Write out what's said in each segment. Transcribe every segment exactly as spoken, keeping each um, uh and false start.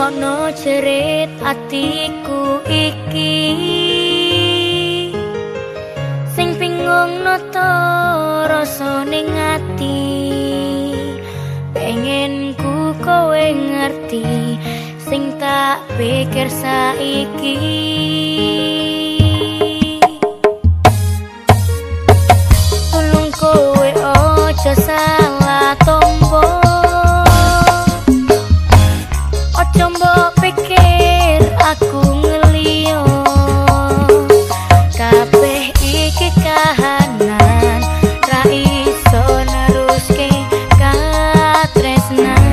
ngrungokno jerit atiku iki sing bingung noto rasane ngati pengen ku kowe ngerti sing tak pikir saiki tulung kowe ojo salah tombo ojo mbok pikir aku ngelio kabeh iki kahanan ra iso neruske katresnan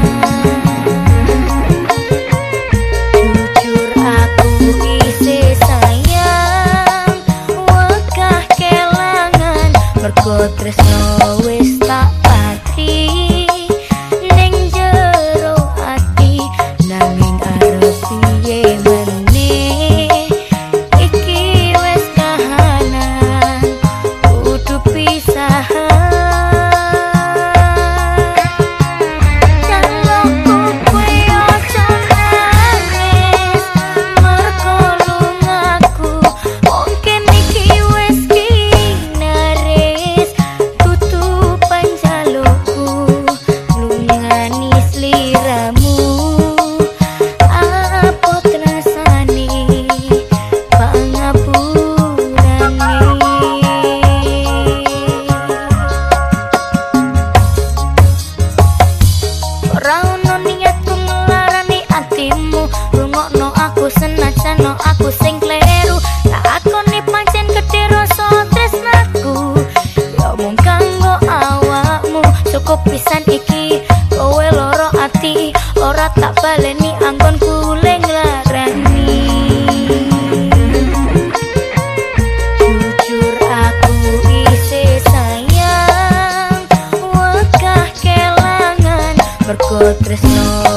jujur aku isih sayang wekah kelangan mergo tresno wis tak pati ning jero ati nanging arep piye meneh iki wis kahanan kudu pisahan jalukku kowe ojo nangis mergo lungaku mungkin iki wis kinaris tutupan jalukku lungani sliramu apa rasane pangapurane ora ono niatku ngelarani atimu rungokno aku senajan no aku sing kleru tak akoni pancen gedhe rasa tresnaku ya mung kanggo awakmu cukup pisan iki kowe loro ati ora tak baleni anggonku leng larani jujur aku isih sayang wekah kelangan mergo tresno